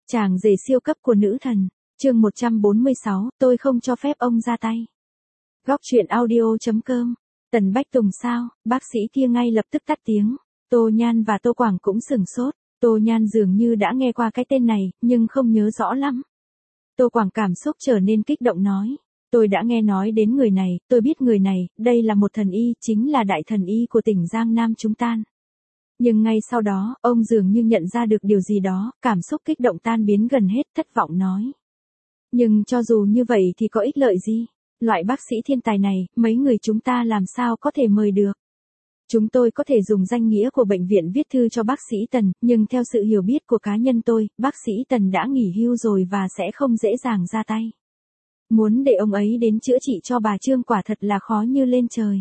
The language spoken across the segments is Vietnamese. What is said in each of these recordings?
Chàng rể siêu cấp của nữ thần, chương 146, tôi không cho phép ông ra tay. Góc truyện audio.com, Tần Bách Tùng sao, bác sĩ kia ngay lập tức tắt tiếng, Tô Nhan và Tô Quảng cũng sửng sốt, Tô Nhan dường như đã nghe qua cái tên này, nhưng không nhớ rõ lắm. Tô Quảng cảm xúc trở nên kích động nói, tôi đã nghe nói đến người này, tôi biết người này, đây là một thần y, chính là đại thần y của tỉnh Giang Nam chúng ta. Nhưng ngay sau đó, ông dường như nhận ra được điều gì đó, cảm xúc kích động tan biến gần hết, thất vọng nói. Nhưng cho dù như vậy thì có ích lợi gì? Loại bác sĩ thiên tài này, mấy người chúng ta làm sao có thể mời được? Chúng tôi có thể dùng danh nghĩa của bệnh viện viết thư cho bác sĩ Tần, nhưng theo sự hiểu biết của cá nhân tôi, bác sĩ Tần đã nghỉ hưu rồi và sẽ không dễ dàng ra tay. Muốn để ông ấy đến chữa trị cho bà Trương quả thật là khó như lên trời.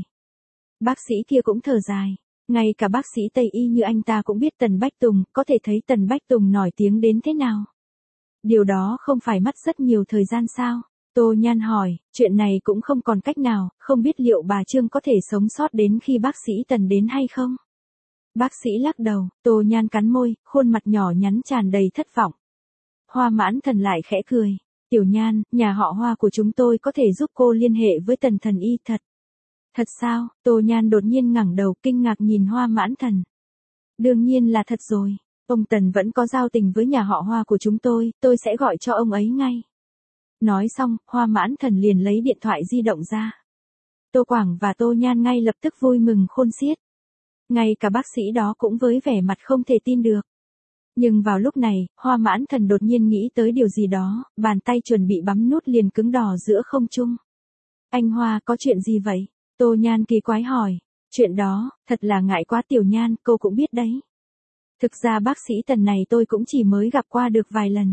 Bác sĩ kia cũng thở dài. Ngay cả bác sĩ Tây Y như anh ta cũng biết Tần Bách Tùng, có thể thấy Tần Bách Tùng nổi tiếng đến thế nào. Điều đó không phải mất rất nhiều thời gian sao? Tô Nhan hỏi, chuyện này cũng không còn cách nào, không biết liệu bà Trương có thể sống sót đến khi bác sĩ Tần đến hay không? Bác sĩ lắc đầu, Tô Nhan cắn môi, khuôn mặt nhỏ nhắn tràn đầy thất vọng. Hoa Mãn Thần lại khẽ cười, Tiểu Nhan, nhà họ Hoa của chúng tôi có thể giúp cô liên hệ với Tần thần y thật. Thật sao? Tô Nhan đột nhiên ngẩng đầu kinh ngạc nhìn Hoa Mãn Thần. Đương nhiên là thật rồi, ông Tần vẫn có giao tình với nhà họ Hoa của chúng tôi sẽ gọi cho ông ấy ngay. Nói xong, Hoa Mãn Thần liền lấy điện thoại di động ra. Tô Quảng và Tô Nhan ngay lập tức vui mừng khôn xiết. Ngay cả bác sĩ đó cũng với vẻ mặt không thể tin được. Nhưng vào lúc này, Hoa Mãn Thần đột nhiên nghĩ tới điều gì đó, bàn tay chuẩn bị bấm nút liền cứng đỏ giữa không trung. Anh Hoa có chuyện gì vậy? Tô Nhan kỳ quái hỏi, chuyện đó, thật là ngại quá Tiểu Nhan, cô cũng biết đấy. Thực ra bác sĩ Tần này tôi cũng chỉ mới gặp qua được vài lần.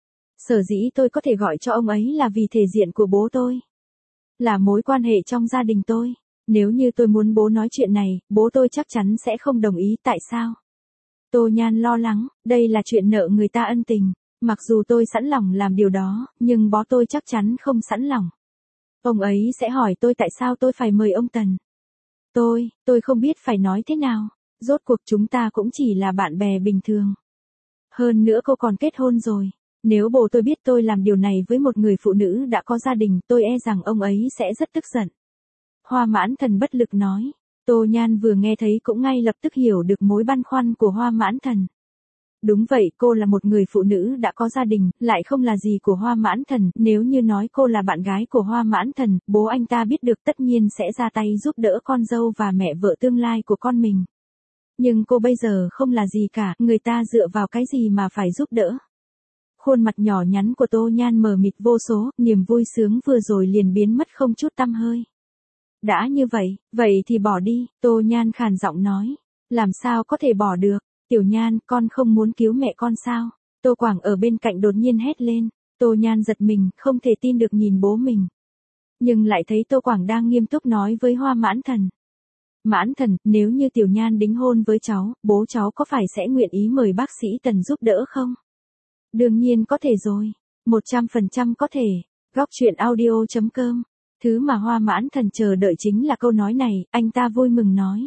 Sở dĩ tôi có thể gọi cho ông ấy là vì thể diện của bố tôi. Là mối quan hệ trong gia đình tôi. Nếu như tôi muốn bố nói chuyện này, bố tôi chắc chắn sẽ không đồng ý, tại sao? Tô Nhan lo lắng, đây là chuyện nợ người ta ân tình. Mặc dù tôi sẵn lòng làm điều đó, nhưng bố tôi chắc chắn không sẵn lòng. Ông ấy sẽ hỏi tôi tại sao tôi phải mời ông Tần. Tôi không biết phải nói thế nào. Rốt cuộc chúng ta cũng chỉ là bạn bè bình thường. Hơn nữa cô còn kết hôn rồi. Nếu bố tôi biết tôi làm điều này với một người phụ nữ đã có gia đình, tôi e rằng ông ấy sẽ rất tức giận. Hoa Mãn Thần bất lực nói. Tô Nhan vừa nghe thấy cũng ngay lập tức hiểu được mối băn khoăn của Hoa Mãn Thần. Đúng vậy, cô là một người phụ nữ đã có gia đình, lại không là gì của Hoa Mãn Thần, nếu như nói cô là bạn gái của Hoa Mãn Thần, bố anh ta biết được tất nhiên sẽ ra tay giúp đỡ con dâu và mẹ vợ tương lai của con mình. Nhưng cô bây giờ không là gì cả, người ta dựa vào cái gì mà phải giúp đỡ. Khuôn mặt nhỏ nhắn của Tô Nhan mờ mịt vô số, niềm vui sướng vừa rồi liền biến mất không chút tăm hơi. Đã như vậy thì bỏ đi, Tô Nhan khàn giọng nói. Làm sao có thể bỏ được? Tiểu Nhan, con không muốn cứu mẹ con sao? Tô Quảng ở bên cạnh đột nhiên hét lên. Tô Nhan giật mình, không thể tin được nhìn bố mình. Nhưng lại thấy Tô Quảng đang nghiêm túc nói với Hoa Mãn Thần. Mãn Thần, nếu như Tiểu Nhan đính hôn với cháu, bố cháu có phải sẽ nguyện ý mời bác sĩ Tần giúp đỡ không? Đương nhiên có thể rồi. 100% có thể. Góc truyện audio.com. Thứ mà Hoa Mãn Thần chờ đợi chính là câu nói này, anh ta vui mừng nói.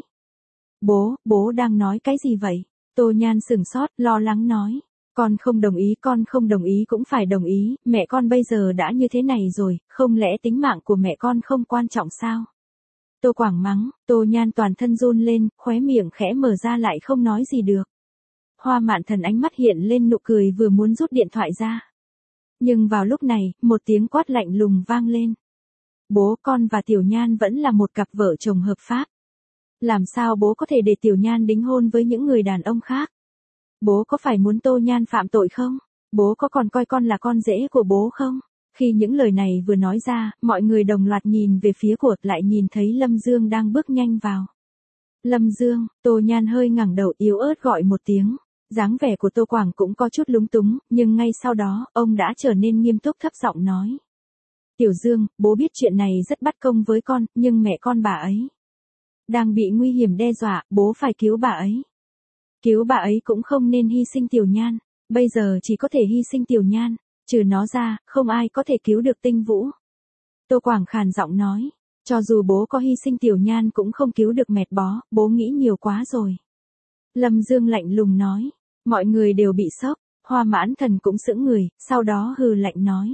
Bố đang nói cái gì vậy? Tô Nhan sửng sốt, lo lắng nói. Con không đồng ý cũng phải đồng ý, mẹ con bây giờ đã như thế này rồi, không lẽ tính mạng của mẹ con không quan trọng sao? Tô Quảng mắng, Tô Nhan toàn thân run lên, khóe miệng khẽ mở ra lại không nói gì được. Hoa Mãn Thần ánh mắt hiện lên nụ cười vừa muốn rút điện thoại ra. Nhưng vào lúc này, một tiếng quát lạnh lùng vang lên. Bố, con và Tiểu Nhan vẫn là một cặp vợ chồng hợp pháp. Làm sao bố có thể để Tiểu Nhan đính hôn với những người đàn ông khác? Bố có phải muốn Tô Nhan phạm tội không? Bố có còn coi con là con rể của bố không? Khi những lời này vừa nói ra, mọi người đồng loạt nhìn về phía của, lại nhìn thấy Lâm Dương đang bước nhanh vào. Lâm Dương, Tô Nhan hơi ngẩng đầu yếu ớt gọi một tiếng. Dáng vẻ của Tô Quảng cũng có chút lúng túng, nhưng ngay sau đó, ông đã trở nên nghiêm túc thấp giọng nói. Tiểu Dương, bố biết chuyện này rất bất công với con, nhưng mẹ con bà ấy đang bị nguy hiểm đe dọa, bố phải cứu bà ấy. Cứu bà ấy cũng không nên hy sinh Tiểu Nhan, bây giờ chỉ có thể hy sinh Tiểu Nhan, trừ nó ra, không ai có thể cứu được Tinh Vũ. Tô Quảng khàn giọng nói, cho dù bố có hy sinh Tiểu Nhan cũng không cứu được mẹ bó, bố nghĩ nhiều quá rồi. Lâm Dương lạnh lùng nói, mọi người đều bị sốc, Hoa Mãn Thần cũng sững người, sau đó hừ lạnh nói.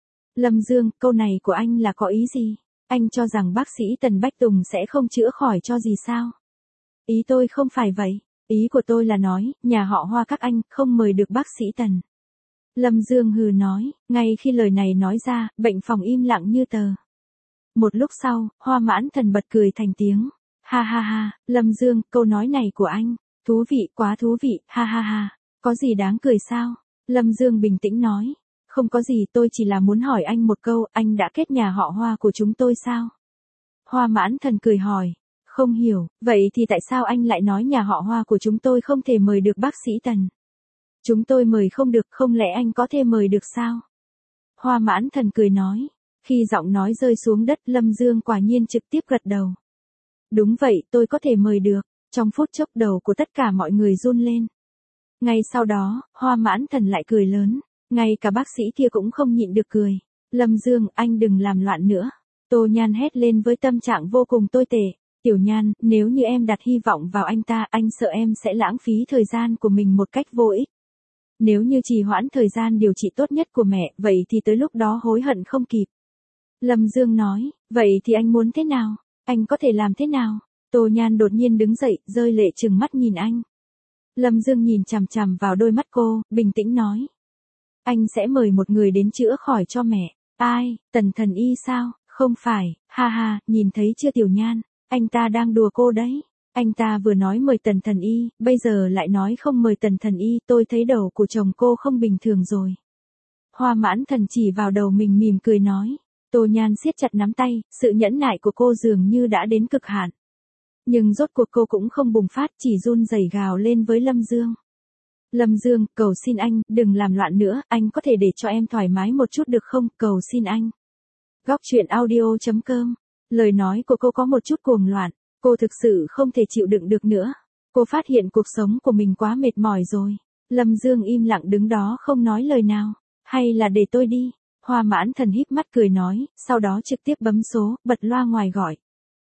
Lâm Dương, câu này của anh là có ý gì? Anh cho rằng bác sĩ Tần Bách Tùng sẽ không chữa khỏi cho gì sao? Ý tôi không phải vậy. Ý của tôi là nói, nhà họ Hoa các anh không mời được bác sĩ Tần. Lâm Dương hừ nói, ngay khi lời này nói ra, bệnh phòng im lặng như tờ. Một lúc sau, Hoa Mãn Thần bật cười thành tiếng. Ha ha ha, Lâm Dương, câu nói này của anh, thú vị, quá thú vị, ha ha ha. Có gì đáng cười sao? Lâm Dương bình tĩnh nói. Không có gì, tôi chỉ là muốn hỏi anh một câu, anh đã kết nhà họ Hoa của chúng tôi sao? Hoa Mãn Thần cười hỏi. Không hiểu, vậy thì tại sao anh lại nói nhà họ Hoa của chúng tôi không thể mời được bác sĩ Tần? Chúng tôi mời không được, không lẽ anh có thể mời được sao? Hoa Mãn Thần cười nói. Khi giọng nói rơi xuống đất, Lâm Dương quả nhiên trực tiếp gật đầu. Đúng vậy, tôi có thể mời được. Trong phút chốc đầu của tất cả mọi người run lên. Ngay sau đó, Hoa Mãn Thần lại cười lớn. Ngay cả bác sĩ kia cũng không nhịn được cười. Lâm Dương, anh đừng làm loạn nữa. Tô Nhan hét lên với tâm trạng vô cùng tồi tệ. Tiểu Nhan, nếu như em đặt hy vọng vào anh ta, anh sợ em sẽ lãng phí thời gian của mình một cách vô ích. Nếu như trì hoãn thời gian điều trị tốt nhất của mẹ, vậy thì tới lúc đó hối hận không kịp. Lâm Dương nói, vậy thì anh muốn thế nào? Anh có thể làm thế nào? Tô Nhan đột nhiên đứng dậy, rơi lệ trừng mắt nhìn anh. Lâm Dương nhìn chằm chằm vào đôi mắt cô, bình tĩnh nói. Anh sẽ mời một người đến chữa khỏi cho mẹ. Ai, Tần Thần Y sao? Không phải, ha ha, nhìn thấy chưa Tiểu Nhan, anh ta đang đùa cô đấy. Anh ta vừa nói mời Tần Thần Y, bây giờ lại nói không mời Tần Thần Y, tôi thấy đầu của chồng cô không bình thường rồi. Hoa Mãn Thần chỉ vào đầu mình mỉm cười nói. Tô Nhan siết chặt nắm tay, sự nhẫn nại của cô dường như đã đến cực hạn. Nhưng rốt cuộc cô cũng không bùng phát, chỉ run rẩy gào lên với Lâm Dương. Lâm Dương, cầu xin anh, đừng làm loạn nữa, anh có thể để cho em thoải mái một chút được không, cầu xin anh. Góc truyện audio.com. Lời nói của cô có một chút cuồng loạn, cô thực sự không thể chịu đựng được nữa. Cô phát hiện cuộc sống của mình quá mệt mỏi rồi. Lâm Dương im lặng đứng đó không nói lời nào. Hay là để tôi đi? Hoa Mãn Thần híp mắt cười nói, sau đó trực tiếp bấm số, bật loa ngoài gọi.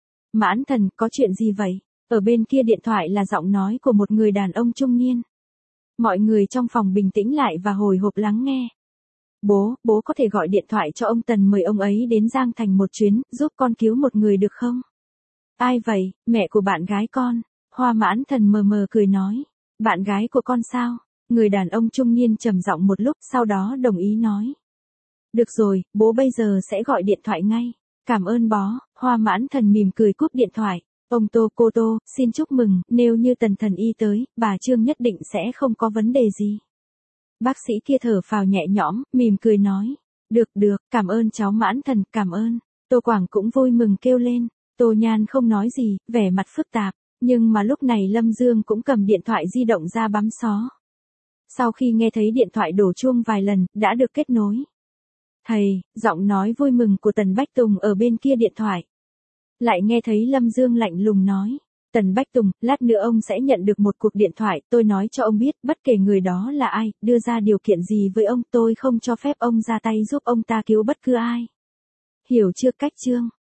Mãn Thần, có chuyện gì vậy? Ở bên kia điện thoại là giọng nói của một người đàn ông trung niên. Mọi người trong phòng bình tĩnh lại và hồi hộp lắng nghe. Bố có thể gọi điện thoại cho ông Tần mời ông ấy đến Giang Thành một chuyến, giúp con cứu một người được không? Ai vậy, mẹ của bạn gái con? Hoa Mãn Thần mờ mờ cười nói. Bạn gái của con sao? Người đàn ông trung niên trầm giọng một lúc, sau đó đồng ý nói. Được rồi, bố bây giờ sẽ gọi điện thoại ngay. Cảm ơn bó. Hoa Mãn Thần mỉm cười cúp điện thoại. Ông Cô Tô, xin chúc mừng, nếu như Tần Thần Y tới, bà Trương nhất định sẽ không có vấn đề gì. Bác sĩ kia thở phào nhẹ nhõm, mỉm cười nói. Được, cảm ơn cháu Mãn Thần, cảm ơn. Tô Quảng cũng vui mừng kêu lên. Tô Nhan không nói gì, vẻ mặt phức tạp. Nhưng mà lúc này Lâm Dương cũng cầm điện thoại di động ra bấm xó. Sau khi nghe thấy điện thoại đổ chuông vài lần, đã được kết nối. Thầy, giọng nói vui mừng của Tần Bách Tùng ở bên kia điện thoại. Lại nghe thấy Lâm Dương lạnh lùng nói. Tần Bách Tùng, lát nữa ông sẽ nhận được một cuộc điện thoại, tôi nói cho ông biết, bất kể người đó là ai, đưa ra điều kiện gì với ông, tôi không cho phép ông ra tay giúp ông ta cứu bất cứ ai. Hiểu chưa cách chương?